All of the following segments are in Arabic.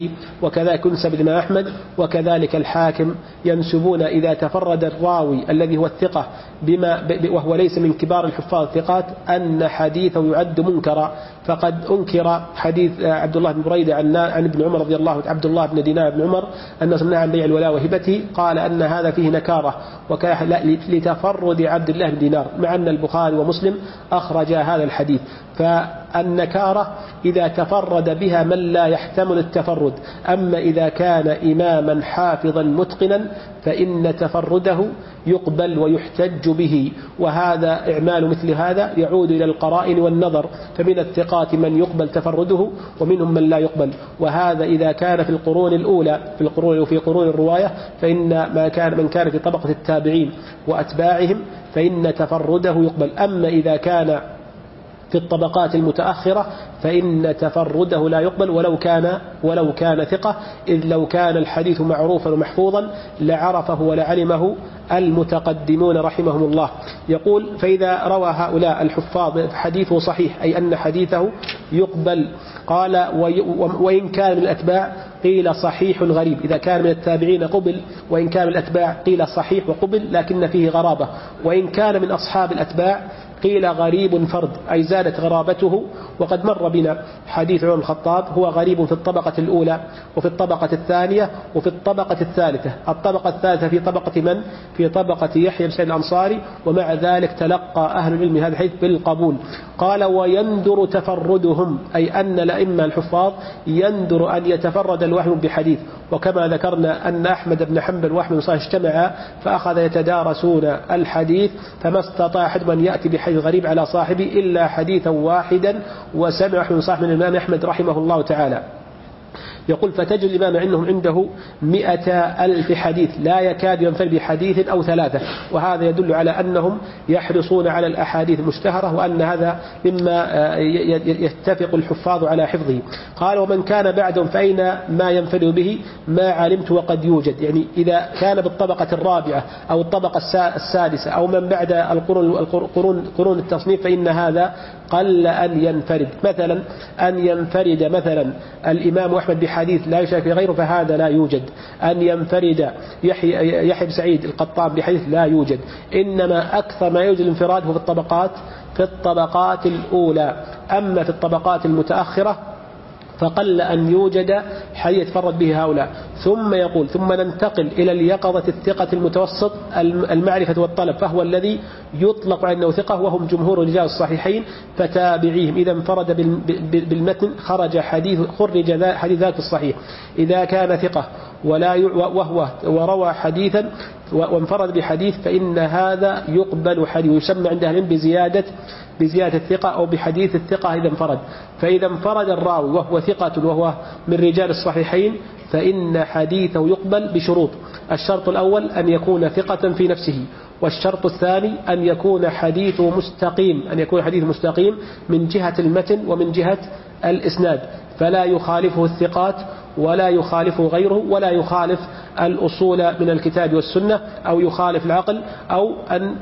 وكذلك ينسب الإمام أحمد وكذلك الحاكم ينسبون إذا تفرد الراوي الذي هو الثقة وهو ليس من كبار الحفاظ الثقات أن حديثه يعد منكرا. فقد أنكر حديث عبد الله بن بريدة عن ابن عمر رضي الله عبد الله بن دينار بن عمر أن سمعنا عن بيع الولاء وهبته، قال أن هذا فيه نكارة لتفرد عبد الله بن دينار، مع أن البخاري ومسلم أخرج هذا الحديث. فالنكارة إذا تفرد بها من لا يحتمل التفرد، أما إذا كان إماما حافظا متقنا فإن تفرده يقبل ويحتج به، وهذا إعمال مثل هذا يعود إلى القرائن والنظر، فمن الثقات من يقبل تفرده ومنهم من لا يقبل. وهذا إذا كان في القرون الأولى في قرون الرواية، فإن من كان في طبقة التابعين وأتباعهم فإن تفرده يقبل. أما إذا كان في الطبقات المتأخرة فإن تفرده لا يقبل ولو كان ثقة، إذ لو كان الحديث معروفا ومحفوظا لعرفه ولعلمه المتقدمون رحمهم الله. يقول: فإذا روى هؤلاء الحفاظ حديثه صحيح، أي أن حديثه يقبل. قال: وإن كان من الأتباع قيل صحيح غريب. إذا كان من التابعين قبل، وإن كان من الأتباع قيل صحيح وقبل لكن فيه غرابة. وإن كان من أصحاب الأتباع قيل غريب فرد، أي زادت غرابته. وقد مر بنا حديث عمر الخطاب هو غريب في الطبقة الأولى وفي الطبقة الثانية وفي الطبقة الثالثة. الطبقة الثالثة في طبقة من؟ في طبقة يحيى بن سعيد الأنصاري، ومع ذلك تلقى أهل العلم هذا الحديث بالقبول. قال: ويندر تفردهم، أي أن الأئمة الحفاظ يندر أن يتفرد الواحد بحديث. وكما ذكرنا أن أحمد بن حنبل وأحمد بن صالح اجتمعا فأخذ يتدارسون الحديث، فما استطاع أحد من يأتي بحديث غريب على صاحبه إلا حديثا واحدا، وسمع من صاحب من الإمام أحمد رحمه الله تعالى. يقول: فتجد الإمام عنده 100,000 حديث لا يكاد ينفرد بحديث أو ثلاثة، وهذا يدل على أنهم يحرصون على الأحاديث المشتهرة، وأن هذا مما يتفق الحفاظ على حفظه. قال: ومن كان بعدهم فأين ما ينفرد به ما علمت وقد يوجد. يعني إذا كان بالطبقة الرابعة أو الطبقة السادسة أو من بعد قرون التصنيف فإن هذا قل أن ينفرد. مثلا أن ينفرد مثلا الإمام أحمد بحديث لا يشارك غيره فهذا لا يوجد. أن ينفرد يحيى بن سعيد القطان بحديث لا يوجد. إنما أكثر ما يوجد الانفراد هو في الطبقات الأولى. أما في الطبقات المتأخرة فقل أن يوجد حديث يتفرد به هؤلاء. ثم يقول: ثم ننتقل إلى اليقظة الثقة المتوسط المعرفة والطلب، فهو الذي يطلق على أنه ثقة، وهم جمهور رجال الصحيحين فكتابعيهم. إذا انفرد بالمتن خرج حديث ذاك الصحيح. إذا كان ثقة وروى حديثا وانفرد بحديث فإن هذا يقبل حديث، يسمى عند أهل العلم بزيادة الثقة أو بحديث الثقة إذا انفرد. فإذا انفرد الراوي وهو ثقة وهو من رجال الصحيحين فإن حديثه يقبل بشروط: الشرط الأول أن يكون ثقة في نفسه، والشرط الثاني أن يكون حديثه مستقيم من جهة المتن ومن جهة الإسناد، فلا يخالفه الثقات ولا يخالفه غيره، ولا يخالف الأصول من الكتاب والسنة، أو يخالف العقل، أو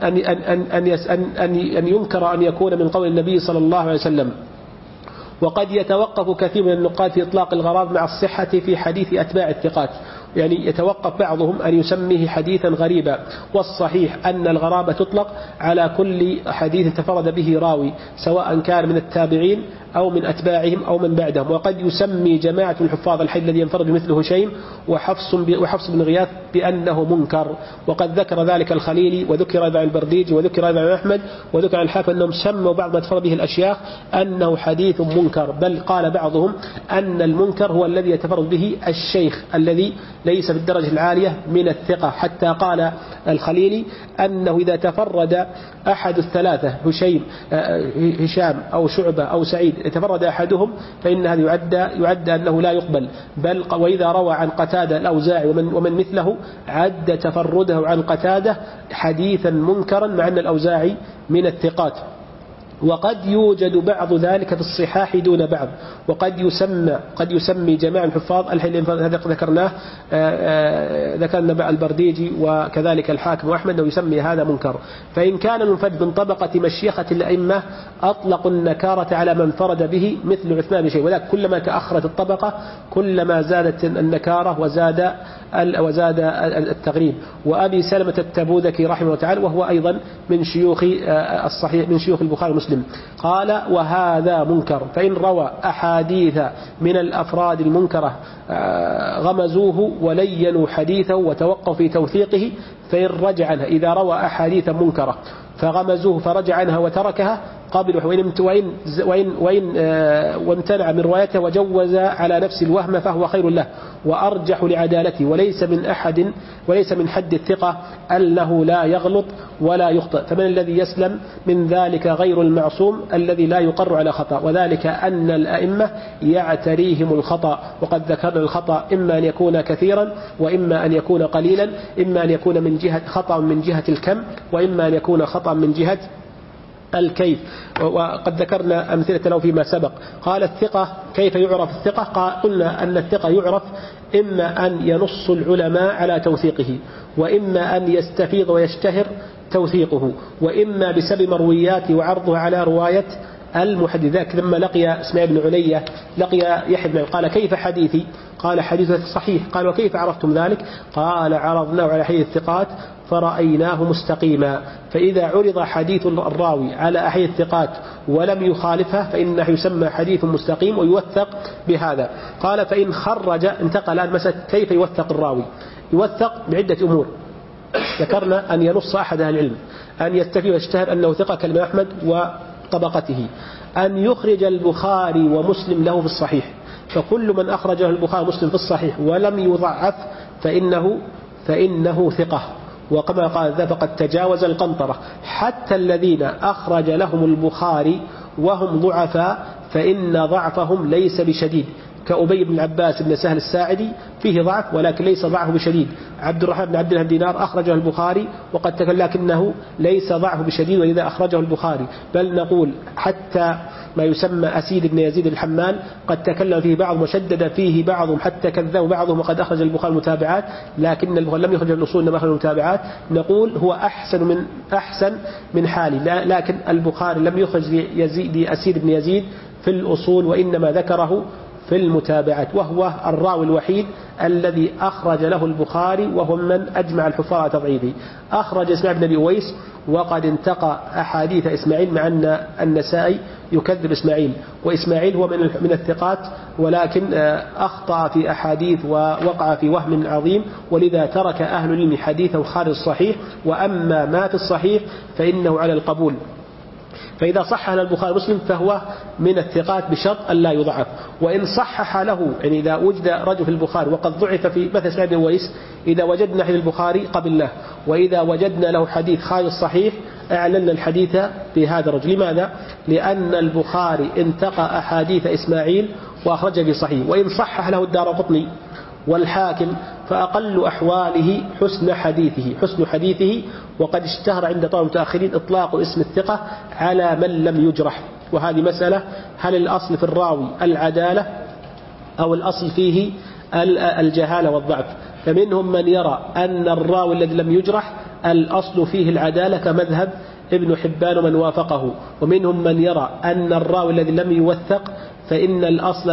أن ينكر أن يكون من قول النبي صلى الله عليه وسلم. وقد يتوقف كثير من النقاد في إطلاق الغراب مع الصحة في حديث أتباع الثقات، يعني يتوقف بعضهم أن يسميه حديثا غريبا. والصحيح أن الغرابة تطلق على كل حديث تفرد به راوي، سواء كان من التابعين أو من أتباعهم أو من بعدهم. وقد يسمي جماعة الحفاظ الحديث الذي ينفرد مثل هشيم وحفص بن غياث بأنه منكر. وقد ذكر ذلك الخليلي، وذكر عن البرديجي، وذكر عن أحمد، وذكر عن الحافظ أنهم سموا بعض ما تفرد به الأشياخ أنه حديث منكر. بل قال بعضهم أن المنكر هو الذي يتفرد به الشيخ الذي ليس بالدرجة العالية من الثقة. حتى قال الخليلي أنه إذا تفرد أحد الثلاثة هشام أو شعبة أو سعيد يتفرد أحدهم فإن هذا يعد أنه لا يقبل. بل وإذا روى عن قتادة الأوزاعي ومن مثله عد تفرده عن قتادة حديثا منكرا، مع أن الأوزاعي من الثقات. وقد يوجد بعض ذلك في الصحاح دون بعض، وقد يسمي جماعة الحفاظ هذا ذكرنا البرديجي وكذلك الحاكم وأحمد أنه يسمي هذا منكر. فإن كان المنفرد من طبقة مشيخة الأئمة أطلقوا النكارة على من فرد به مثل عثمان بن شيبة، وذلك كلما تأخرت الطبقة كلما زادت النكارة وزاد التغريب. وأبي سلمة التبوذكي رحمه الله تعالى وهو أيضا من شيوخ الصحيح من شيوخ البخاري ومسلم قال وهذا منكر. فإن روى أحاديث من الأفراد المنكرة غمزوه ولينوا حديثه وتوقفوا في توثيقه فإن رجع عنها، إذا روى أحاديث منكرة فغمزوه فرجع عنها وتركها قبله، وامتنع من روايته وجوز على نفس الوهم فهو خير له وأرجح لعدالته، وليس من حد الثقة أنه لا يغلط ولا يخطئ. فمن الذي يسلم من ذلك غير المعصوم الذي لا يقر على خطأ، وذلك أن الأئمة يعتريهم الخطأ. وقد ذكرنا الخطأ إما أن يكون كثيرا وإما أن يكون قليلا، إما أن يكون من جهة خطأ من جهة الكم وإما أن يكون خطأ من جهة الكيف. وقد ذكرنا أمثلة له فيما سبق. قال الثقة كيف يعرف الثقة؟ قلنا أن الثقة يعرف إما أن ينص العلماء على توثيقه، وإما أن يستفيض ويشتهر توثيقه، وإما بسبب مروياته وعرضه على رواية المحدث. ذاك لما لقي اسماعيل بن علية لقي يحيى بن قال كيف حديثي؟ قال حديثه صحيح. قال وكيف عرفتم ذلك؟ قال عرضناه على حديث الثقات فرأيناه مستقيما. فإذا عرض حديث الراوي على أحاديث الثقات ولم يخالفها فإنه يسمى حديث مستقيم ويوثق بهذا. قال فإن خرج، انتقل الآن مسألة كيف يوثق الراوي. يوثق بعدة أمور ذكرنا: أن ينص أحد أهل العلم، أن يستفيد ويشتهر أنه ثقة كالإمام أحمد وطبقته، أن يخرج البخاري ومسلم له في الصحيح، فكل من أخرجه البخاري ومسلم في الصحيح ولم يضعف فإنه ثقة. وكما قال ذا فقد تجاوز القنطرة. حتى الذين أخرج لهم البخاري وهم ضعفاء فإن ضعفهم ليس بشديد، كأبي بن العباس بن سهل الساعدي فيه ضعف ولكن ليس ضعفه بشديد. عبد الرحمن بن عبد الله بن دينار أخرجه البخاري وقد تكلم لكنه ليس ضعفه بشديد ولذا أخرجه البخاري. بل نقول حتى ما يسمى أسيد بن يزيد الحمال قد تكلم فيه بعض وشدد فيه بعضهم حتى كذبوا بعضهم وقد أخرج البخاري المتابعات، لكن البخاري لم يخرج الأصول إنما أخرج المتابعات. نقول هو أحسن من حالي، لكن البخاري لم يخرج أسيد بن يزيد في الأصول وإنما ذكره في المتابعات، وهو الراوي الوحيد الذي أخرج له البخاري وهو من أجمع الحفاظ على تضعيفه. أخرج إسماعيل بن أبي أويس وقد انتقى أحاديث إسماعيل مع أن النسائي يكذب إسماعيل، وإسماعيل هو من الثقات ولكن أخطأ في أحاديث ووقع في وهم عظيم، ولذا ترك أهل العلم حديثه خارج الصحيح، وأما ما في الصحيح فإنه على القبول. فإذا صحح له البخاري ومسلم فهو من الثقات بشرط أن لا يضعف. وإن صحح له، يعني إذا وجد رجل في البخاري وقد ضعف في مثل إسماعيل بن أويس، إذا وجدنا حديث البخاري قبلناه، وإذا وجدنا له حديث خارج الصحيح أعلنا الحديث بهذا الرجل. لماذا؟ لأن البخاري انتقى أحاديث إسماعيل وأخرج في صحيح. وإن صحح له الدارقطني والحاكم فأقل أحواله حسن حديثه. وقد اشتهر عند طلبة المتأخرين إطلاق اسم الثقة على من لم يجرح، وهذه مسألة: هل الأصل في الراوي العدالة أو الأصل فيه الجهالة والضعف؟ فمنهم من يرى أن الراوي الذي لم يجرح الأصل فيه العدالة كمذهب ابن حبان ومن وافقه، ومنهم من يرى أن الراوي الذي لم يوثق فإن الأصل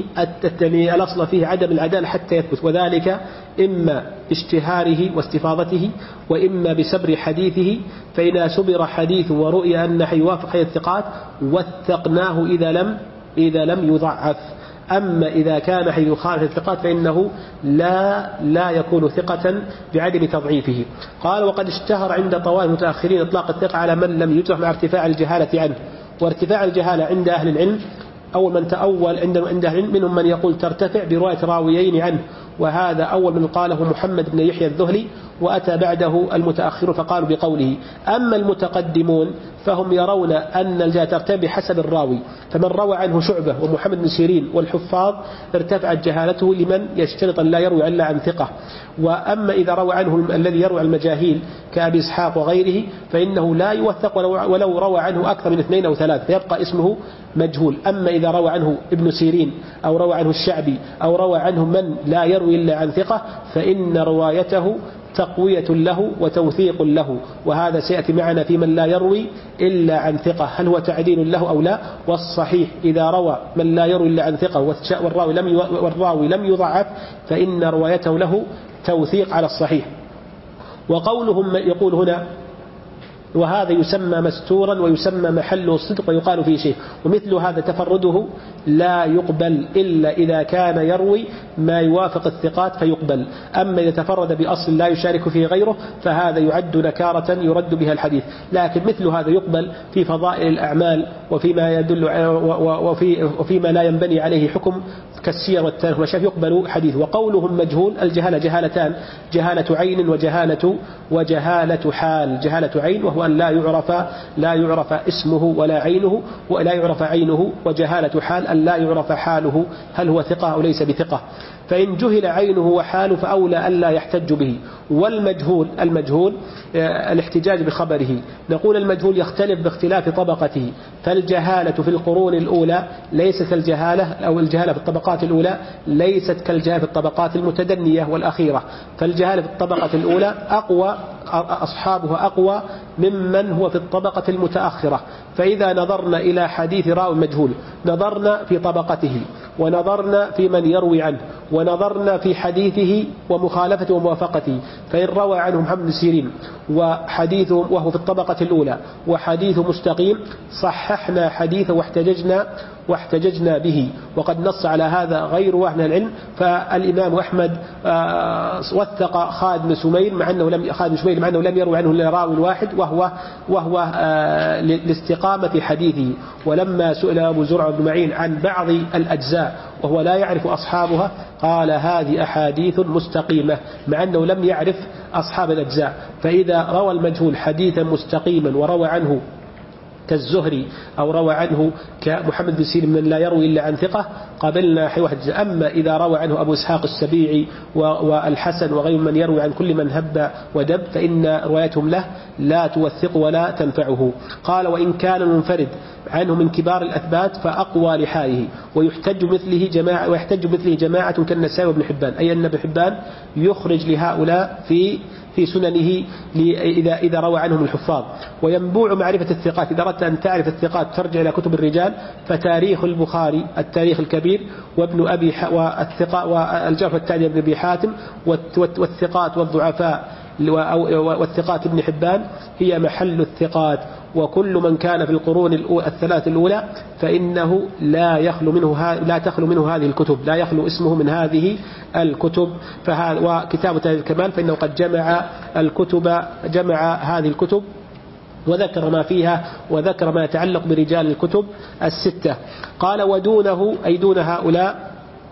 فيه عدم العدالة حتى يثبت، وذلك إما باشتهاره واستفاضته وإما بسبر حديثه. فإذا سبر حديث ورؤي أنه يوافق حديث الثقات وثقناه إذا لم يضعف. أما إذا كان حديث يخالف الثقات فإنه لا يكون ثقة بعدم تضعيفه. قال: وقد اشتهر عند طوائف المتأخرين إطلاق الثقة على من لم يجرح مع ارتفاع الجهالة عنه. وارتفاع الجهالة عند أهل العلم أول من تأول عند أهل العلم منهم من يقول ترتفع برواية راويين عنه، وهذا أول من قاله محمد بن يحيى الذهلي، وأتى بعده المتأخر فقالوا بقوله. أما المتقدمون فهم يرون أن الجهالة ترتفع بحسب الراوي، فمن روى عنه شعبة ومحمد بن سيرين والحفاظ ارتفعت جهالته لمن يشترط أن لا يروي إلا عن ثقة. وأما إذا روى عنه الذي يروي عن المجاهيل كأبي إسحاق وغيره فإنه لا يوثق ولو روى عنه أكثر من 2 أو 3 فيبقى اسمه مجهول. أما إذا روى عنه ابن سيرين أو روى عنه الشعبي أو روى عنه من لا يروي إلا عن ثقة فإن روايته تقوية له وتوثيق له، وهذا سيأتي معنا في من لا يروي إلا عن ثقة هل هو تعديل له أو لا. والصحيح إذا روى من لا يروي إلا عن ثقة والراوي لم يضعف فإن روايته له توثيق على الصحيح. وقولهم يقول هنا وهذا يسمى مستورا ويسمى محله الصدق ويقال فيه شيء، ومثل هذا تفرده لا يقبل إلا إذا كان يروي ما يوافق الثقات فيقبل. أما إذا تفرد بأصل لا يشارك فيه غيره فهذا يعد نكارة يرد بها الحديث. لكن مثل هذا يقبل في فضائل الأعمال وفيما يدل وفيما لا ينبني عليه حكم كالسير والتاريخ وشاف يقبل حديث. وقولهم مجهول الجهالة جهالتان، جهالة عين وجهالة حال. جهالة عين وهو أن لا يعرف اسمه ولا عينه ولا يعرف عينه، وجهالة حال أن لا يعرف حاله هل هو ثقة أو ليس بثقة. فإن جهل عينه وحاله فأولى ألا يحتج به. والمجهول الاحتجاج بخبره. نقول المجهول يختلف باختلاف طبقته، فالجهالة في القرون الأولى ليست كالجهالة أو الجهالة في الطبقات الأولى ليست كالجهالة في الطبقات المتدنية والأخيرة. فالجهالة في الطبقة الأولى أقوى، أصحابها أقوى ممن هو في الطبقة المتأخرة. فإذا نظرنا إلى حديث راوي مجهول نظرنا في طبقته ونظرنا في من يروي عنه ونظرنا في حديثه ومخالفته وموافقته. فإن روى عنه محمد بن سيرين وحديثه وهو في الطبقة الأولى وحديثه مستقيم صححنا حديثه واحتججنا به، وقد نص على هذا غير واحد من العلم. فالإمام أحمد وثق خالد بن سمير مع أنه لم يروي عنه إلا راوي واحد وهو لاستقامة حديثه. ولما سئل أبو زرع بن معين عن بعض الأجزاء وهو لا يعرف أصحابها قال هذه أحاديث مستقيمة مع أنه لم يعرف أصحاب الأجزاء. فإذا روى المجهول حديثا مستقيما وروى عنه كالزهري أو روى عنه كمحمد بن سيرين من لا يروي إلا عن ثقة قبلنا واحد. أما إذا روى عنه أبو إسحاق السبيعي والحسن وغير من يروي عن كل من هب ودب فإن روايتهم له لا توثق ولا تنفعه. قال وإن كان المنفرد عنه من كبار الأثبات فأقوى لحاله ويحتج مثله جماعة كالنسائي وابن حبان، أي أن ابن حبان يخرج لهؤلاء في سننه إذا روى عنهم الحفاظ. وينبوع معرفة الثقات، إذا أردت أن تعرف الثقات ترجع إلى كتب الرجال فتاريخ البخاري التاريخ الكبير وابن أبي والجرح والتعديل ابن أبي حاتم والثقات والضعفاء والثقات ابن حبان هي محل الثقات. وكل من كان في القرون الثلاث الأولى فإنه لا تخلو منه هذه الكتب، لا يخلو اسمه من هذه الكتب. وكتاب تهذيب الكمال فإنه قد جمع هذه الكتب وذكر ما فيها وذكر ما يتعلق برجال الكتب الستة. قال ودونه أي دون هؤلاء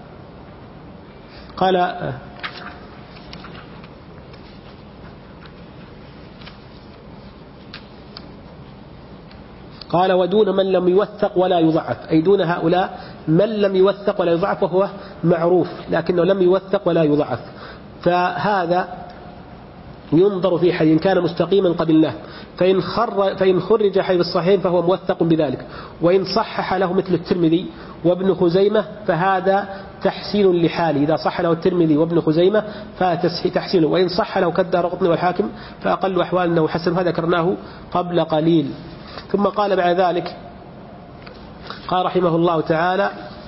قال ودون من لم يوثق ولا يضعف، أي دون هؤلاء من لم يوثق ولا يضعف وهو معروف لكنه لم يوثق ولا يضعف. فهذا ينظر في حديث كان مستقيما قبلناه، فإن خرج حي الصحيحين فهو موثق بذلك، وإن صحح له مثل الترمذي وابن خزيمة فهذا تحسين لحاله. إذا صح له الترمذي وابن خزيمة فتحسينه، وإن صح له كالدارقطني والحاكم فأقل أحوال أنه حسن. هذا ذكرناه قبل قليل. ثم قال بعد ذلك قال رحمه الله تعالى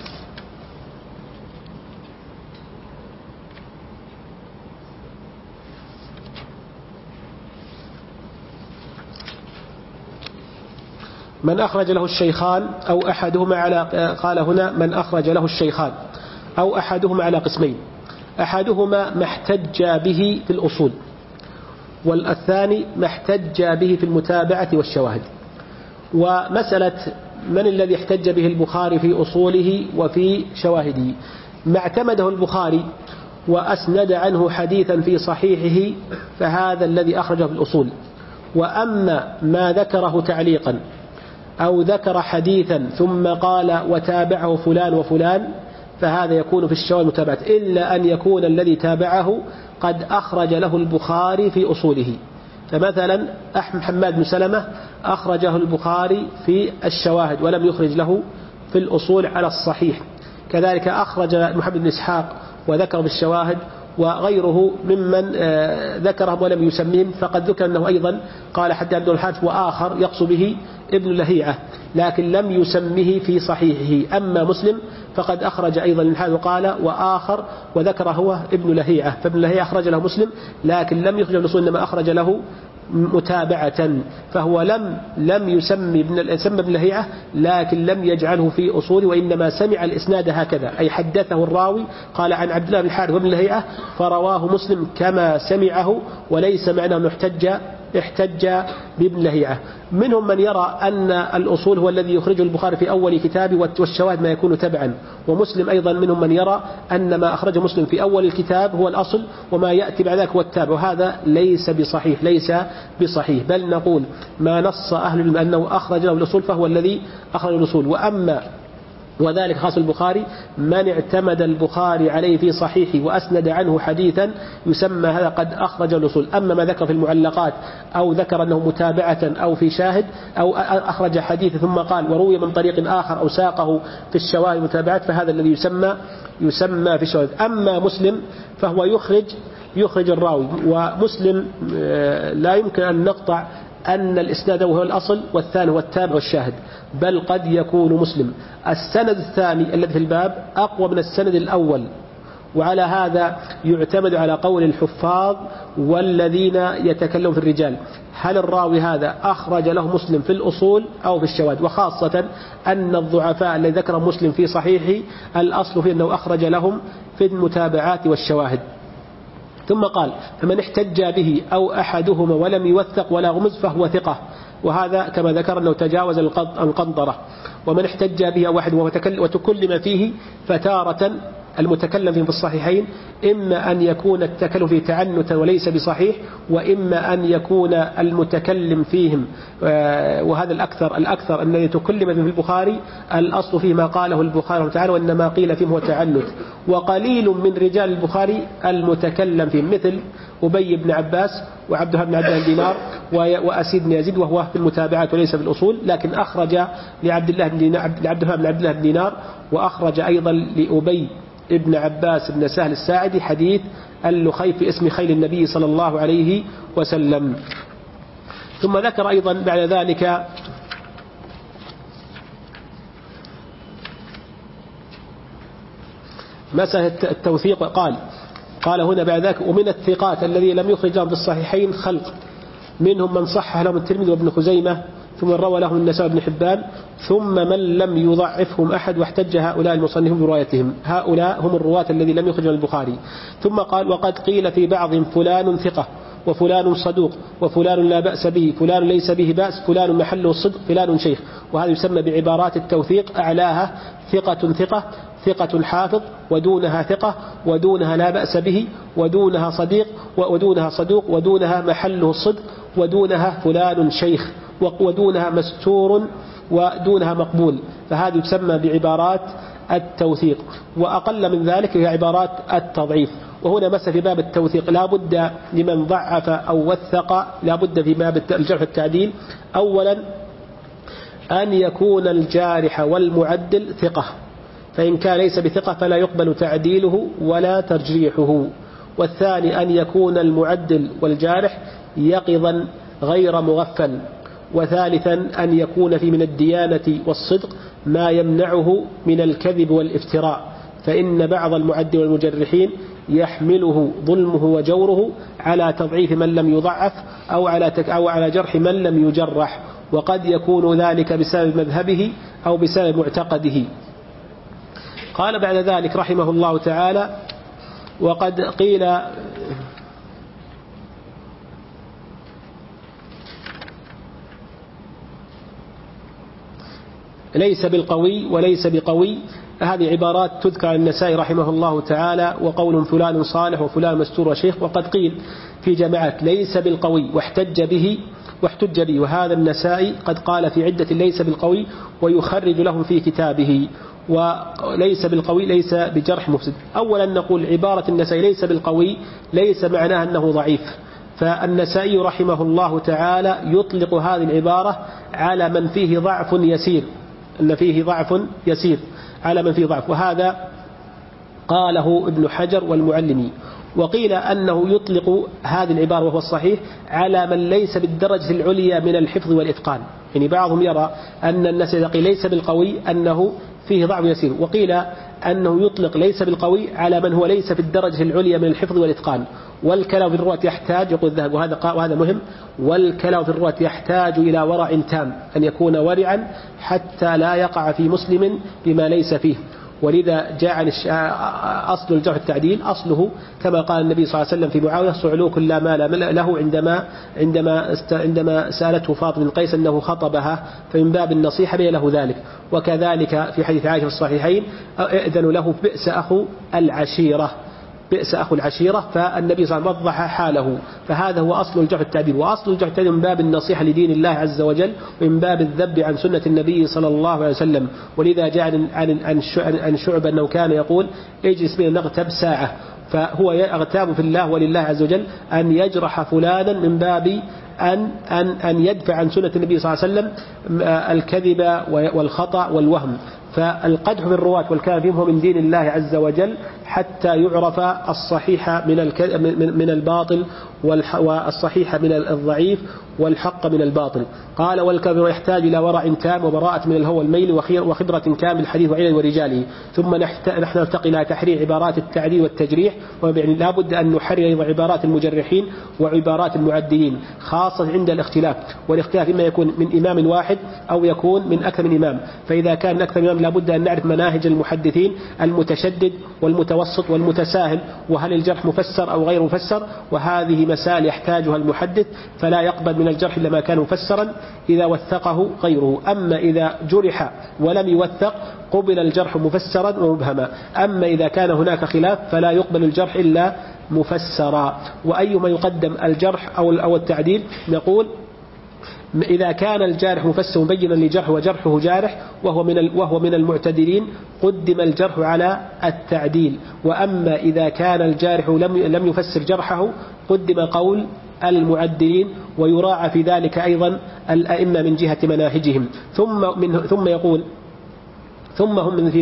من أخرج له الشيخان أو أحدهما قال هنا من أخرج له الشيخان أو أحدهما على قسمين، أحدهما ما احتج به في الأصول والثاني ما احتج به في المتابعة والشواهد. ومسألة من الذي احتج به البخاري في أصوله وفي شواهده، ما اعتمده البخاري وأسند عنه حديثا في صحيحه فهذا الذي أخرجه في الأصول. وأما ما ذكره تعليقا أو ذكر حديثا ثم قال وتابعه فلان وفلان فهذا يكون في الشواهد متابعة، إلا أن يكون الذي تابعه قد أخرج له البخاري في أصوله. فمثلا حماد بن سلمة أخرجه البخاري في الشواهد ولم يخرج له في الأصول على الصحيح. كذلك أخرج محمد بن إسحاق وذكر بالشواهد، وغيره ممن ذكرهم ولم يسميهم، فقد ذكر أنه أيضا قال حتى عبد الحارث وآخر يقصد به ابن لهيعة، لكن لم يسمه في صحيحه. أما مسلم فقد أخرج أيضا الحارث وقال وآخر وذكر هو ابن لهيعة، فابن لهيعة أخرج له مسلم لكن لم يخرج الأصول، إنما أخرج له متابعة، فهو لم يسمي ابن لهيعة لكن لم يجعله في أصوله، وإنما سمع الإسناد هكذا، أي حدثه الراوي قال عن عبد الله بن الحارث وابن لهيعة فرواه مسلم كما سمعه، وليس معناه احتج بابن لهيعة. منهم من يرى أن الأصول هو الذي يخرجه البخاري في أول كتابه والشواهد ما يكون تبعا، ومسلم أيضا منهم من يرى أن ما أخرجه مسلم في أول الكتاب هو الأصل وما يأتي بعد ذلك هو التابع، وهذا ليس بصحيح، بل نقول ما نص أهل العلم أنه أخرج له الأصول فهو الذي أخرج الأصول. وذلك خاص البخاري من اعتمد البخاري عليه في صحيحه وأسند عنه حديثا يسمى هذا قد أخرج الأصول. أما ما ذكر في المعلقات أو ذكر أنه متابعة أو في شاهد أو أخرج حديث ثم قال وروي من طريق آخر أو ساقه في الشواهد متابعات فهذا الذي يسمى في الشواهد. أما مسلم فهو يخرج الراوي، ومسلم لا يمكن أن نقطع أن الإسناد هو الأصل والثاني هو التابع والشاهد، بل قد يكون مسلم السند الثاني الذي في الباب أقوى من السند الأول، وعلى هذا يعتمد على قول الحفاظ والذين يتكلمون في الرجال هل الراوي هذا أخرج له مسلم في الأصول أو في الشواهد، وخاصة أن الضعفاء الذي ذكر مسلم في صحيحه الأصل فيه أنه أخرج لهم في المتابعات والشواهد. ثم قال فمن احتج به أو أحدهما ولم يوثق ولا غمز فهو ثقة، وهذا كما ذكر أنه تجاوز القنطرة. ومن احتج به أو أحد وتكلم فيه فتارة المتكلم فيه في الصحيحين إما أن يكون التكلم فيه تعنتا وليس بصحيح، وإما أن يكون المتكلم فيهم وهذا الأكثر أن يتكلم فيه في البخاري الأصل فيه ما قاله البخاري تعالى، وإنما قيل فيه هو تعنت. وقليل من رجال البخاري المتكلم فيه مثل أبي بن عباس وعبد الله بن عبد الله دينار وأسيد بن يزيد وهو في المتابعات وليس في الأصول، لكن أخرج لعبد الله بن دينار، وأخرج أيضا لأبي ابن عباس بن سهل الساعدي حديث اللخيف في اسم خيل النبي صلى الله عليه وسلم. ثم ذكر أيضا بعد ذلك مسألة التوثيق، قال هنا بعد ذلك ومن الثقات الذي لم يخرج لهم في الصحيحين خلق، منهم من صحح لهم الترمذي وابن خزيمة، ثم روى لهم النسائي بن حبان، ثم من لم يضعفهم أحد، واحتج هؤلاء المصنفون بروايتهم. هؤلاء هم الرواة الذي لم يخرج البخاري. ثم قال وقد قيل في بعضهم فلان ثقة وفلان صدوق وفلان لا بأس به، فلان ليس به بأس، فلان محله الصدق، فلان شيخ. وهذا يسمى بعبارات التوثيق، أعلاها ثقة حافظ، ودونها ثقة، ودونها لا بأس به، ودونها صدوق، ودونها محله الصدق، ودونها فلان شيخ، ودونها مستور، ودونها مقبول. فهذه تسمى بعبارات التوثيق. وأقل من ذلك هي عبارات التضعيف. وهنا مسألة في باب التوثيق لا بد لمن ضعف أو وثق، لا بد في باب الجرح والتعديل أولا أن يكون الجارح والمعدل ثقة، فإن كان ليس بثقة فلا يقبل تعديله ولا ترجيحه. والثاني أن يكون المعدل والجارح يقظا غير مغفل. وثالثا أن يكون في من الديانة والصدق ما يمنعه من الكذب والافتراء، فإن بعض المعدل والمجرحين يحمله ظلمه وجوره على تضعيف من لم يضعف أو على جرح من لم يجرح، وقد يكون ذلك بسبب مذهبه أو بسبب معتقده. قال بعد ذلك رحمه الله تعالى وقد قيل ليس بالقوي وليس بقوي، هذه عبارات تذكر عن النسائي رحمه الله تعالى، وقول فلان صالح وفلان مستور وشيخ. وقد قيل في جماعات ليس بالقوي واحتج به، وهذا النسائي قد قال في عدة ليس بالقوي ويخرج لهم في كتابه. وليس بالقوي ليس بجرح مفسد. أولا نقول عبارة النسائي ليس بالقوي ليس معناها أنه ضعيف، فالنسائي رحمه الله تعالى يطلق هذه العبارة على من فيه ضعف يسير، أن فيه ضعف يسير على من فيه ضعف، وهذا قاله ابن حجر والمعلمي. وقيل أنه يطلق هذه العبارة وهو الصحيح على من ليس بالدرجة العليا من الحفظ والإتقان. يعني بعضهم يرى أن النسائي ليس بالقوي أنه فيه ضعف يسير، وقيل أنه يطلق ليس بالقوي على من هو ليس في الدرجة العليا من الحفظ والإتقان. والكلام في الرواة يحتاج، يقول الذهبي وهذا مهم، والكلام في الرواة يحتاج إلى ورع تام، أن يكون ورعا حتى لا يقع في مسلم بما ليس فيه. ولذا جاء عن أصل الجرح التعديل أصله كما قال النبي صلى الله عليه وسلم في معاوية: صعلوك لا مال له، عندما سألته فاطمة بن قيس أنه خطبها فمن باب النصيحة بين له ذلك. وكذلك في حديث عائشة في الصحيحين: ائذن له بئس أخو العشيرة، بئس أخو العشيرة. فالنبي صلى الله عليه وسلم وضح حاله، فهذا هو أصل الجرح التعديل. وأصل الجرح التعديل من باب النصيحة لدين الله عز وجل، ومن باب الذب عن سنة النبي صلى الله عليه وسلم. ولذا جاء عن شعبة أنه كان يقول: اجلس بنا نغتب ساعة. فهو يغتاب في الله ولله عز وجل أن يجرح فلانا من باب أن يدفع عن سنة النبي صلى الله عليه وسلم الكذب والخطأ والوهم. فالقدح في الرواة والكلام فيهم هو من دين الله عز وجل، حتى يعرف الصحيح من الباطل، والصحيح من الضعيف، والحق من الباطل. قال: والكافر يحتاج إلى ورع تام وبراءة من الهوى والميل وخبرة كامل الحديث وعلل ورجاله. ثم نحن نرتقي إلى تحرير عبارات التعديل والتجريح، ويعني لا بد أن نحرر عبارات المجرحين وعبارات المعدلين، خاصة عند الاختلاف. والاختلاف إما يكون من إمام واحد أو يكون من أكثر من إمام. فإذا كان أكثر من إمام لا بد أن نعرف مناهج المحدثين: المتشدد والمتوسط والمتساهل، وهل الجرح مفسر أو غير مفسر. وهذه مسائل يحتاجها المحدث، فلا يقبل من الجرح إلا ما كان مفسرا إذا وثقه غيره. أما إذا جرح ولم يوثق قبل الجرح مفسرا ومبهما. أما إذا كان هناك خلاف فلا يقبل الجرح إلا مفسرا. وأيما يقدم الجرح أو التعديل؟ نقول: إذا كان الجارح مفسر مبينا لجرح وجرحه جارح وهو من المعتدلين قدم الجرح على التعديل. وأما إذا كان الجارح لم يفسر جرحه قدم قول المعدلين، ويراعى في ذلك أيضا الأئمة من جهة مناهجهم. ثم يقول: ثم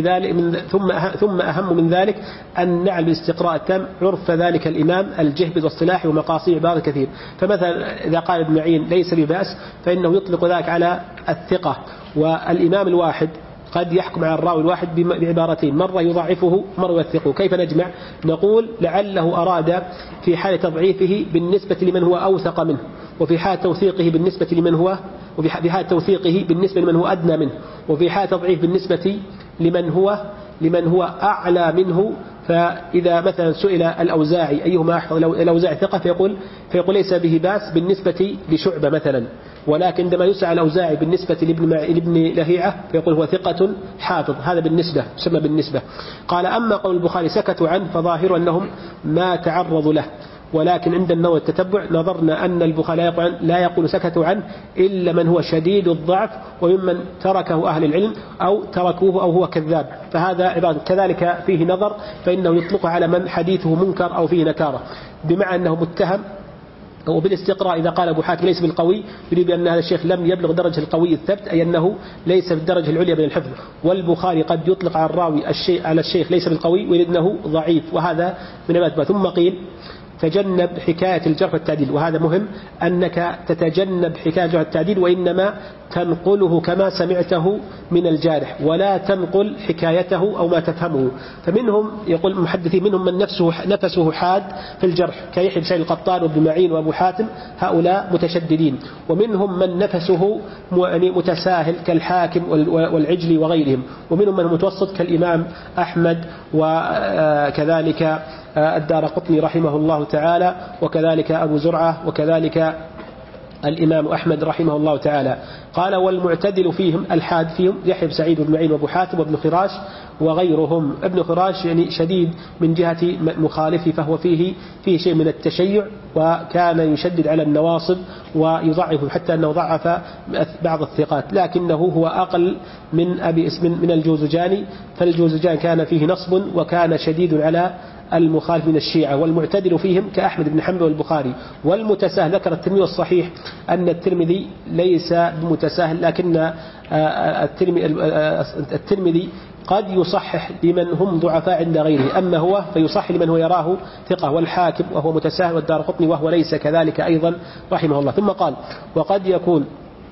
أهم من ذلك أن نعلم الاستقراء التام عرف ذلك الإمام الجهبذ والصلاح ومقاصد عبارة كثير. فمثلا إذا قال ابن معين ليس ببأس فإنه يطلق ذلك على الثقة. والإمام الواحد قد يحكم على الراوي الواحد بعبارتين: مرة يضعفه مرة يوثقه. كيف نجمع؟ نقول: لعله أراد في حالة تضعيفه بالنسبة لمن هو أوثق منه، وفي حالة توثيقه بالنسبة لمن هو أدنى منه، وفي حالة تضعيف بالنسبة لمن هو أعلى منه. فإذا مثلا سئل الأوزاعي أيهما أحفظ، الأوزاعي ثقة فيقول ليس به بأس بالنسبة لشعبة مثلا، ولكن عندما يسأل الأوزاعي بالنسبة لابن لهيعة فيقول هو ثقة حافظ. هذا بالنسبة يسمى بالنسبة. قال: أما قول البخاري سكتوا عنه فظاهر أنهم ما تعرضوا له، ولكن عند النظر التتبع نظرنا أن البخاري لا يقول سكتوا عنه إلا من هو شديد الضعف وممن تركه أهل العلم أو تركوه أو هو كذاب. فهذا عبارة كذلك فيه نظر، فإنه يطلق على من حديثه منكر أو فيه نكارة، بمعنى أنه متهم. وبالاستقراء إذا قال أبو حاتم ليس بالقوي يريد بأن هذا الشيخ لم يبلغ درجة القوي الثبت، أي أنه ليس في الدرجة العليا من الحفظ. والبخاري قد يطلق على الراوي على الشيخ ليس بالقوي ويريد أنه ضعيف، وهذا من عبادة. ثم قيل: تجنب حكاية الجرح والتعديل. وهذا مهم، أنك تتجنب حكاية الجرح والتعديل، وإنما تنقله كما سمعته من الجارح، ولا تنقل حكايته أو ما تفهمه. فمنهم يقول المحدثين منهم من نفسه حاد في الجرح كيحيى بن سعيد القطان وابن معين وأبو حاتم، هؤلاء متشددين. ومنهم من نفسه متساهل كالحاكم والعجلي وغيرهم. ومنهم من متوسط كالإمام أحمد وكذلك الدارقطني رحمه الله تعالى، وكذلك أبو زرعة، وكذلك الإمام أحمد رحمه الله تعالى. قال والمعتدل فيهم الحاد فيهم يحيى بن سعيد بن معين وابو حاتم وابن خراش وغيرهم. ابن خراش يعني شديد من جهة مخالفه، فهو فيه شيء من التشيع، وكان يشدد على النواصب ويضعف، حتى أنه ضعف بعض الثقات، لكنه هو أقل من الجوزجاني، فالجوزجاني كان فيه نصب وكان شديد على المخالف من الشيعة. والمعتدل فيهم كأحمد بن حنبل والبخاري. والمتساهل ذكر الترمذي الصحيح أن الترمذي ليس بمتساهل، لكن الترمذي قد يصحح لمن هم ضعفاء عند غيره، أما هو فيصحح لمن هو يراه ثقة. والحاكم وهو متساهل، والدارقطني وهو ليس كذلك أيضا رحمه الله. ثم قال وقد يكون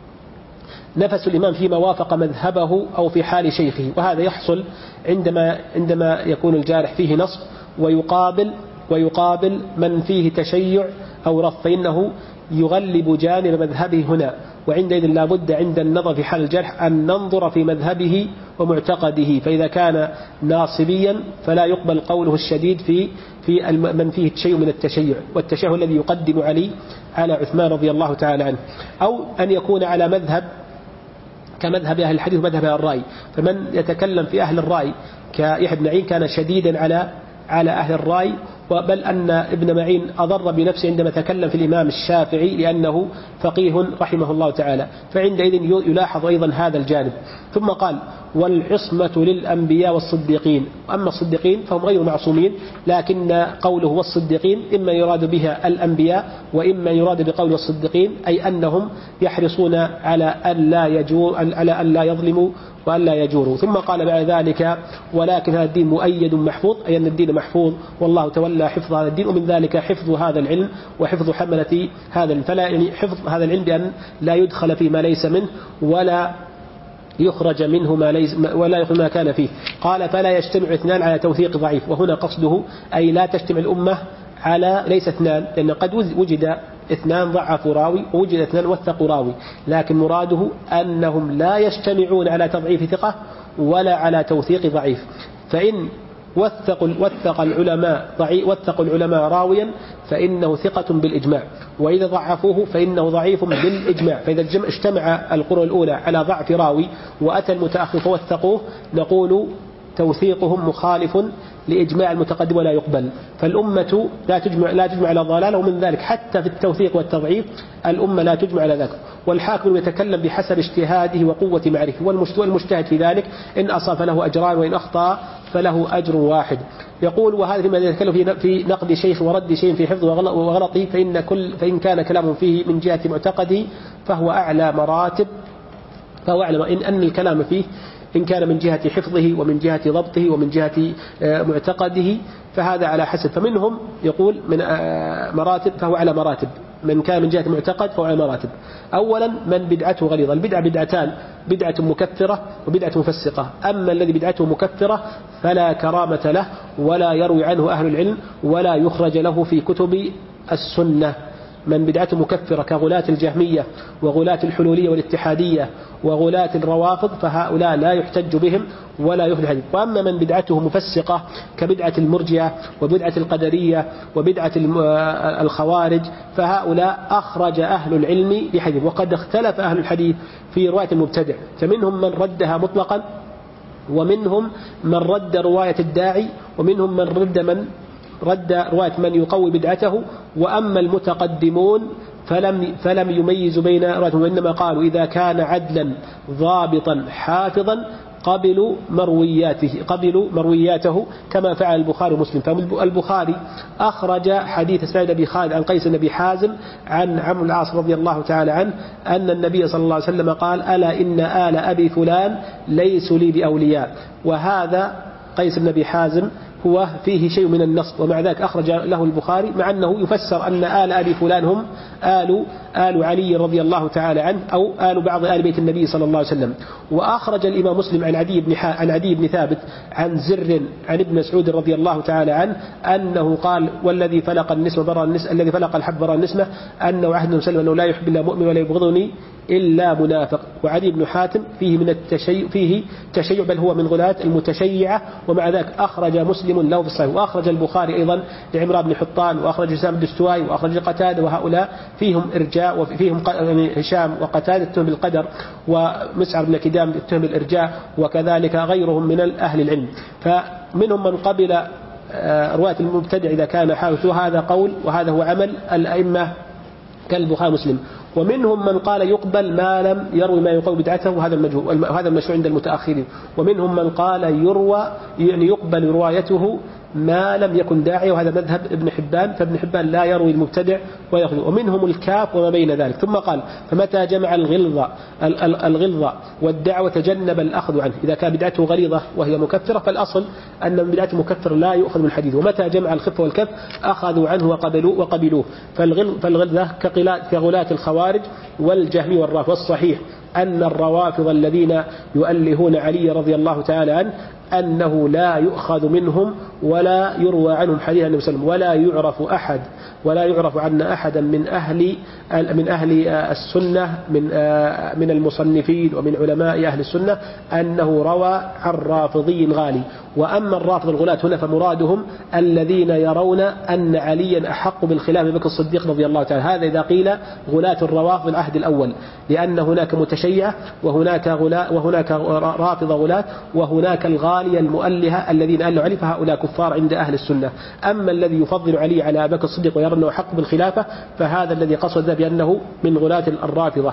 نفس الإمام فيما وافق مذهبه أو في حال شيخه، وهذا يحصل عندما يكون الجارح فيه نصب ويقابل من فيه تشيع أو رف، فإنه يغلب جانب مذهبه هنا، وعندئذ لا بد عند النظر في حال الجرح أن ننظر في مذهبه ومعتقده، فإذا كان ناصبيا فلا يقبل قوله الشديد في من فيه شيء من التشيع، والتشيع الذي يقدم علي على عثمان رضي الله تعالى عنه، أو أن يكون على مذهب كمذهب أهل الحديث ومذهب أهل الرأي. فمن يتكلم في أهل الرأي كيحيى بن معين كان شديدا على أهل الرأي، بل أن ابن معين أضر بنفسه عندما تكلم في الإمام الشافعي لأنه فقيه رحمه الله تعالى، فعندئذ يلاحظ أيضا هذا الجانب. ثم قال والعصمة للأنبياء والصديقين. أما الصديقين فهم غير معصومين، لكن قوله والصديقين إما يراد بها الأنبياء وإما يراد بقول الصديقين أي أنهم يحرصون على أن لا يظلموا وأن لا يجوروا. ثم قال بعد ذلك ولكن هذا الدين مؤيد محفوظ، أي أن الدين محفوظ والله تولى حفظ هذا الدين، ومن ذلك حفظ هذا العلم وحفظ حملة هذا العلم. فلا يعني حفظ هذا العلم بأن لا يدخل فيما ليس منه ولا يخرج منه ولا يخرج ما كان فيه. قال فلا يجتمع اثنان على توثيق ضعيف، وهنا قصده أي لا تجتمع الأمة على ليس اثنان، لأن قد وجد اثنان ضعفوا راوي ووجد اثنان وثقوا راوي، لكن مراده أنهم لا يجتمعون على تضعيف ثقة ولا على توثيق ضعيف. فإن وثق العلماء راويا فإنه ثقة بالإجماع، وإذا ضعفوه فإنه ضعيف بالإجماع. فإذا اجتمع القرون الأولى على ضعف راوي وأتى المتأخر فوثقوه نقول توثيقهم مخالف لإجماع المتقدم ولا يقبل. فالأمة لا تجمع على ضلالة، ومن ذلك حتى في التوثيق والتضعيف الأمة لا تجمع على ذلك. والحاكم يتكلم بحسب اجتهاده وقوة معرفته، والمجتهد في ذلك إن أصاب فله أجران وإن أخطأ فله أجر واحد. يقول وهذا فيما يتكلم في نقد شيخ ورد شيء في حفظه وغلطه، فإن كان كلامه فيه من جهة معتقده فهو أعلى مراتب، فهو أعلم أن الكلام فيه إن كان من جهة حفظه ومن جهة ضبطه ومن جهة معتقده فهذا على حسب. فمنهم يقول من مراتب فهو على مراتب، من كان من جهة معتقد فهو على مراتب. أولا من بدعته غليظة، البدعة بدعتان، بدعة مكفرة وبدعة مفسقة. أما الذي بدعته مكفرة فلا كرامة له ولا يروي عنه أهل العلم ولا يخرج له في كتب السنة. من بدعته مكفرة كغلاة الجهمية وغلاة الحلولية والاتحادية وغلاة الروافض فهؤلاء لا يحتج بهم ولا يخرج حديث. وأما من بدعته مفسقة كبدعة المرجئة وبدعة القدرية وبدعة الخوارج فهؤلاء أخرج أهل العلم بحديث. وقد اختلف أهل الحديث في رواية المبتدع، فمنهم من ردها مطلقا، ومنهم من رد رواية الداعي، ومنهم من رد رواية من يقوي بدعته. وأما المتقدمون فلم يميزوا بين روايتهم، وإنما قالوا إذا كان عدلا ضابطا حافظا قبلوا مروياته كما فعل البخاري ومسلم. فالبخاري أخرج حديث سعيد بن خالد عن قيس بن أبي حازم عن عمرو بن العاص رضي الله تعالى عنه أن النبي صلى الله عليه وسلم قال ألا إن آل أبي فلان ليسوا لي بأولياء. وهذا قيس بن أبي حازم هو فيه شيء من النصب، ومع ذلك أخرج له البخاري، مع أنه يفسر أن آل أبي فلان هم آل علي رضي الله تعالى عنه أو آل بعض آل بيت النبي صلى الله عليه وسلم. وأخرج الإمام مسلم عن عدي بن ثابت عن زر عن ابن مسعود رضي الله تعالى عنه أنه قال والذي فلق النسمة برا النسمة الذي فلق الحب برا النسمة أنه عهد مسلم أنه لا يحب إلا مؤمن ولا يبغضني إلا منافق. وعدي بن حاتم فيه من تشيع بل هو من غلاة المتشيعة، ومع ذلك أخرج مسلم له في الصحيح. وأخرج البخاري أيضا لعمران بن حطان، وأخرج سام الدستوائي، وأخرج قتادة، وهؤلاء فيهم إرجاء بالإرجاء، وفيهم يعني هشام وقتادة اتهم بالقدر، ومسعر بن كدام اتهم بالإرجاء، وكذلك غيرهم من أهل العلم. فمنهم من قبل رواية المبتدع إذا كان حاوث، وهذا قول وهذا هو عمل الأئمة كالبخاري ومسلم. ومنهم من قال يقبل ما لم يروي ما يقوي بدعته، وهذا المجهول، وهذا المشروع عند المتأخرين. ومنهم من قال يروى يعني يقبل روايته ما لم يكن داعية، وهذا مذهب ابن حبان، فابن حبان لا يروي المبتدع ويأخذ. ومنهم الكاف وما بين ذلك. ثم قال فمتى جمع الغلظة والدعوة تجنب الأخذ عنه. إذا كان بدعته غليظة وهي مكفرة فالأصل أن من بدعته مكفر لا يؤخذ من حديثه. ومتى جمع الخف والكف أخذوا عنه وقبلوه. فالغلظة كغلاة الخوارج والجهمي والرافض. والصحيح أن الروافض الذين يؤلهون علي رضي الله تعالى عنه أنه لا يؤخذ منهم ولا يروى عنهم حديث النبي صلى الله عليه وسلم، ولا يعرف عن أحدا من أهل السنة من المصنفين ومن علماء أهل السنة أنه روى عن رافضي غالي. وأما الرافض الغلاة هنا فمرادهم الذين يرون أن عليا أحق بالخلاف بكر الصديق رضي الله تعالى. هذا إذا قيل غلاة الروافض العهد الأول، لأن هناك متشيعة وهناك رافض غلاة، وهناك الغالية المؤلهة الذين ألوا علي، فهؤلاء كفار عند أهل السنة. أما الذي يفضل علي على بكر الصديق ويرى أنه حق بالخلافة فهذا الذي قصد بأنه من غلاة الرافضة.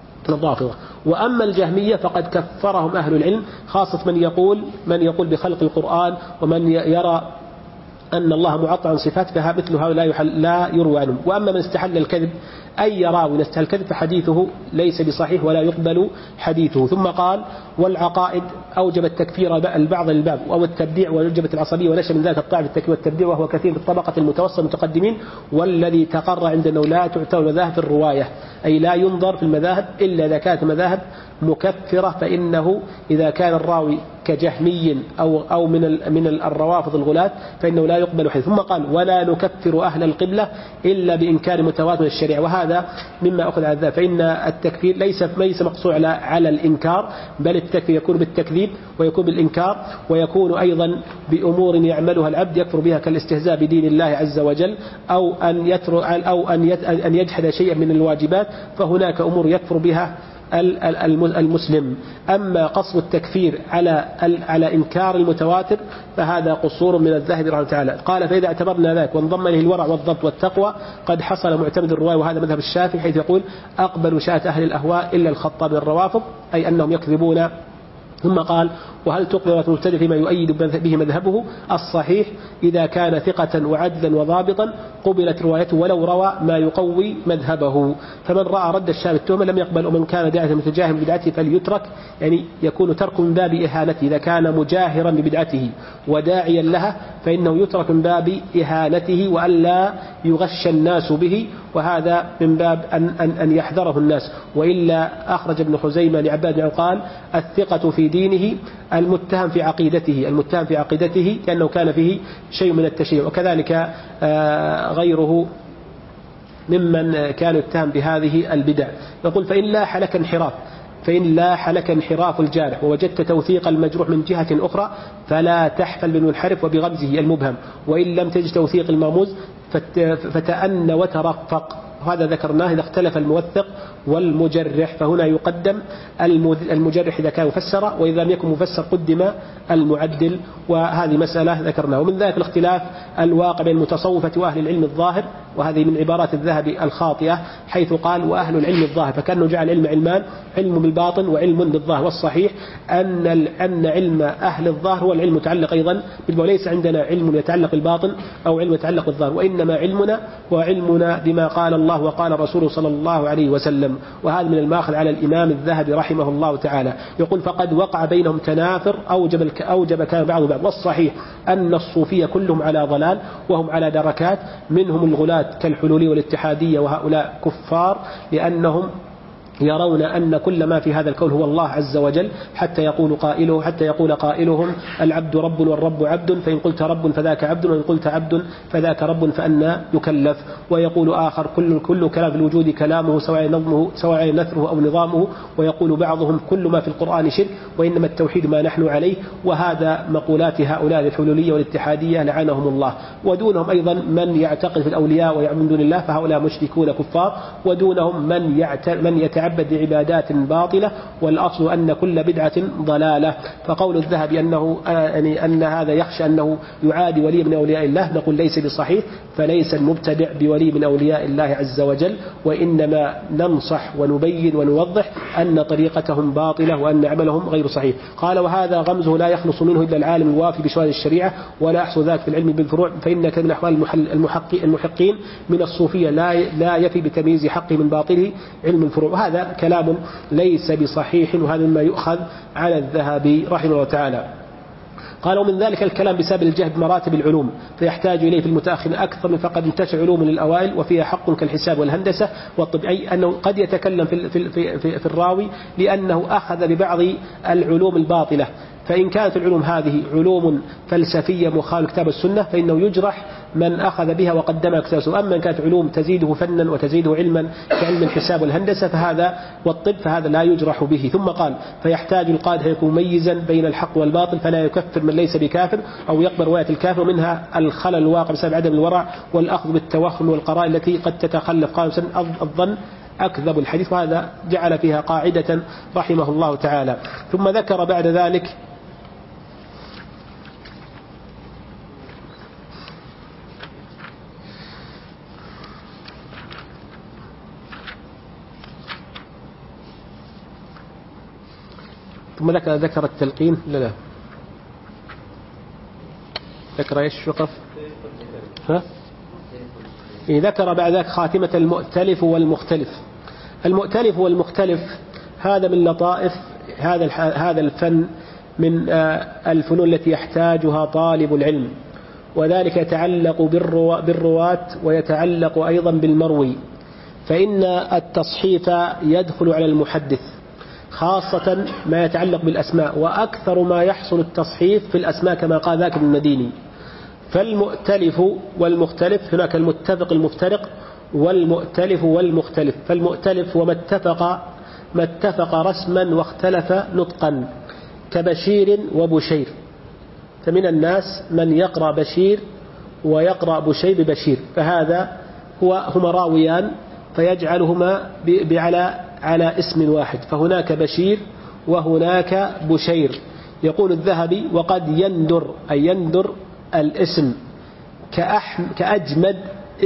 وأما الجهمية فقد كفرهم أهل العلم، خاصة من يقول بخلق القرآن، ومن يرى أن الله معطى عن صفات، فمثل هؤلاء لا يروى عنهم. وأما من استحل الكذب، أي راوي استحل الكذب فحديثه ليس بصحيح ولا يقبل حديثه. ثم قال والعقائد أوجبت تكفير البعض للبعض، أو التبديع، وأوجبت العصبية، ونشأ من ذلك الطاعة في التكفير والتبديع، وهو كثير في الطبقة المتوسط المتقدمين. والذي تقر عندنا لا تعتبر المذاهب في الرواية، أي لا ينظر في المذاهب إلا إذا كانت مذاهب مكفرة، فإنه إذا كان الراوي كجهمي أو من الروافض الغلاة فإنه لا يقبل حديث. ثم قال ولا نكفر أهل القبلة إلا بإنكار متواتر من الشريعة، وهذا مما أخذ على ذلك. فإن التكفير ليس مقصور على الإنكار، بل التكفير يكون بالتكذيب ويكون بالإنكار، ويكون أيضا بأمور يعملها العبد يكفر بها كالاستهزاء بدين الله عز وجل، أو أن يجحد شيئا من الواجبات، فهناك أمور يكفر بها المسلم. أما قصد التكفير على إنكار المتواتر فهذا قصور من الذهب رحمه تعالى. قال فإذا اعتبرنا ذلك وانضم إليه الورع والضبط والتقوى قد حصل معتمد الرواية، وهذا مذهب الشافعي، حيث يقول أقبل شاة أهل الأهواء إلا الخطاب الروافض، أي أنهم يكذبون. ثم قال وهل تقبل المبتدع فيما يؤيد به مذهبه؟ الصحيح إذا كان ثقة وعدلا وضابطا قبلت روايته ولو روى ما يقوي مذهبه. فمن رأى رد الشاب التهمة لم يقبل، ومن كان داعيا متجاهلا ببدعته فليترك، يعني يكون ترك من باب إهانته. إذا كان مجاهرا ببدعته وداعيا لها فإنه يترك من باب إهانته وألا يغش الناس به، وهذا من باب أن يحذره الناس. وإلا أخرج ابن خزيمة لعباد بن قال الثقة في دينه المتهم في عقيدته لأنه كان فيه شيء من التشيع. وكذلك غيره ممن كانوا يتهم بهذه البدع. يقول فإن لاح لك انحراف الجارح ووجدت توثيق المجروح من جهة أخرى فلا تحفل بالمنحرف وبغمزه المبهم، وإن لم تجد توثيق المرموز فتأن وترفق. وهذا ذكرناه إذا اختلف الموثق والمجرح، فهنا يقدم المجرح إذا كان مفسرا، وإذا لم يكن مفسر قدم المعدل، وهذه مسألة ذكرناها. ومن ذلك الاختلاف الواقع بين المتصوفة وأهل العلم الظاهر، وهذه من عبارات الذهب الخاطئة، حيث قال وأهل العلم الظاهر، فكأنه جعل العلم علمان، علم بالباطن وعلم بالظاهر. والصحيح أن علم أهل الظاهر هو العلم المتعلق أيضا بالباطن، ليس عندنا علم يتعلق بالباطن أو علم يتعلق بالظاهر، وإنما علمنا وعلمنا بما قال الله وقال رسوله صلى الله عليه وسلم. وهذا من الماخذ على الإمام الذهبي رحمه الله تعالى. يقول فقد وقع بينهم تنافر أوجب كان بعض بعض. والصحيح أن الصوفية كلهم على ضلال وهم على دركات، منهم الغلاة كالحلولي والاتحادية، وهؤلاء كفار لأنهم يرون أن كل ما في هذا الكون هو الله عز وجل، حتى يقول قائلهم العبد رب والرب عبد، فإن قلت رب فذاك عبد، وإن قلت عبد فذاك رب، فأنا يكلف. ويقول آخر كل كلام في الوجود كلامه سواء نثره أو نظامه. ويقول بعضهم كل ما في القرآن شرك، وإنما التوحيد ما نحن عليه. وهذا مقولات هؤلاء الحلولية والاتحادية لعنهم الله. ودونهم أيضا من يعتقد في الأولياء ويعبد من دون الله، فهؤلاء مشركون كفار. ودونهم من يتعبد بعبادات باطلة، والأصل أن كل بدعة ضلالة. فقول الذهبي أن هذا يخشى أنه يعادي ولي من أولياء الله، نقول ليس بصحيح، فليس المبتدع بولي من أولياء الله عز وجل، وإنما ننصح ونبين ونوضح أن طريقتهم باطلة وأن عملهم غير صحيح. قال وهذا غمزه لا يخلص منه إلا العالم الوافي بشوائب الشريعة، ولا يحصل ذلك في العلم بالفروع، فإن كمن أحوال المحقين من الصوفية لا يفي بتمييز حقه من باطله علم الفروع. وهذا كلام ليس بصحيح، وهذا مما يؤخذ على الذهبي رحمه الله تعالى. قال ومن ذلك الكلام بسبب الجهل بمراتب العلوم، فيحتاج إليه في المتأخرين أكثر من فقد انتشر علوم للأوائل وفيها حق كالحساب والهندسة والطب، أي أنه قد يتكلم في الراوي لأنه أخذ ببعض العلوم الباطلة. فإن كانت العلوم هذه علوم فلسفية مخالفة كتاب السنة فإنه يجرح من أخذ بها وقدمها كتاب السنة. أما إن كانت علوم تزيده فنا وتزيده علما كعلم الحساب والهندسة والطب فهذا لا يجرح به. ثم قال فيحتاج القادح يكون مميزا بين الحق والباطل، فلا يكفر من ليس بكافر أو يقبل رواية الكافر، ومنها الخلل الواقع بسبب عدم الورع والأخذ بالتوهم والقرائن التي قد تتخلف. قال الظن أكذب الحديث، وهذا جعل فيها قاعدة رحمه الله تعالى. ثم ذكر بعد ذلك ذكر التلقين لا ذكر ايش وقف ذكر بعد ذلك خاتمة المؤتلف والمختلف. المؤتلف والمختلف هذا من لطائف هذا الفن، من الفنون التي يحتاجها طالب العلم، وذلك يتعلق بالرواة ويتعلق أيضا بالمروي. فإن التصحيف يدخل على المحدث خاصة ما يتعلق بالأسماء، وأكثر ما يحصل التصحيف في الأسماء كما قال ذاك ابن المديني. فالمؤتلف والمختلف، هناك المتفق المفترق والمؤتلف والمختلف. فالمؤتلف هو ما اتفق رسما واختلف نطقا، كبشير وبشير. فمن الناس من يقرأ بشير ويقرأ بشير ببشير، فهذا هما راويان فيجعلهما على اسم واحد، فهناك بشير وهناك بشير. يقول الذهبي وقد يندر أي يندر الاسم كأجمد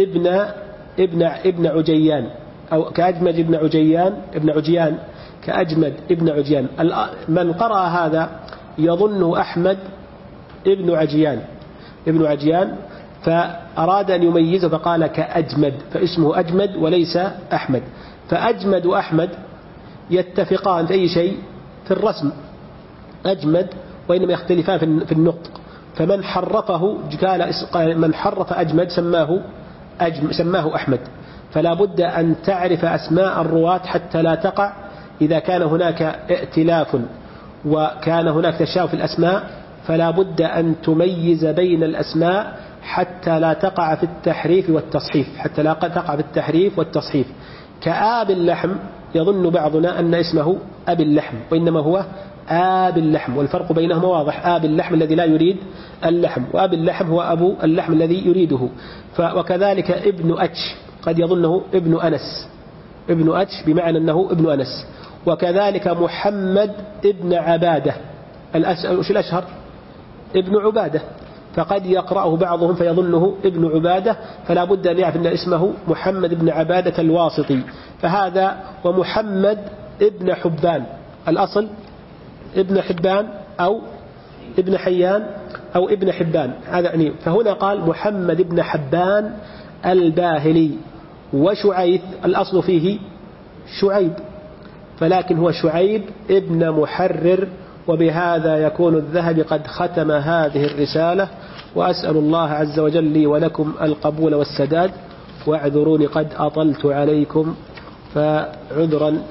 ابن عجيان، أو كأجمد ابن عجيان كأجمد ابن عجيان. من قرأ هذا يظنه أحمد ابن عجيان فأراد أن يميزه فقال كأجمد، فاسمه أجمد وليس أحمد. فأجمد وأحمد يتفقان في أي شيء؟ في الرسم أجمد، وإنما يختلفان في النطق. فمن حرفه قال من حرف أجمد سماه أحمد. فلا بد أن تعرف أسماء الرواة حتى لا تقع، إذا كان هناك ائتلاف وكان هناك تشابه في الأسماء فلا بد أن تميز بين الأسماء حتى لا تقع في التحريف والتصحيف. كآب اللحم يظن بعضنا أن اسمه أبي اللحم، وإنما هو آب اللحم، والفرق بينهما واضح. آب اللحم الذي لا يريد اللحم، وآب اللحم هو أبو اللحم الذي يريده. وكذلك ابن أتش قد يظنه ابن أتش بمعنى أنه ابن أنس. وكذلك محمد ابن عبادة، وش الأشهر؟ ابن عبادة، فقد يقرأه بعضهم فيظنه ابن عبادة، فلا بد أن يعرف أن اسمه محمد ابن عبادة الواسطي. فهذا ومحمد ابن حبان، الأصل ابن حبان أو ابن حيان أو ابن حبان، هذا يعني. فهنا قال محمد ابن حبان الباهلي. وشعيب الأصل فيه شعيب، فلكن هو شعيب ابن محرر. وبهذا يكون الذهبي قد ختم هذه الرسالة، وأسأل الله عز وجل لي ولكم القبول والسداد، واعذروني قد أطلت عليكم فعذرا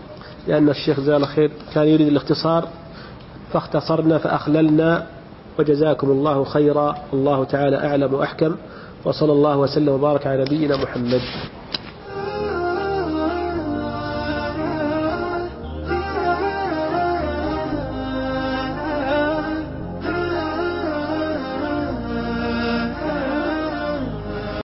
لأن الشيخ جزاه الله خير كان يريد الاختصار فاختصرنا فأخللنا، وجزاكم الله خيرا. الله تعالى أعلم وأحكم، وصلى الله وسلم وبارك على نبينا محمد.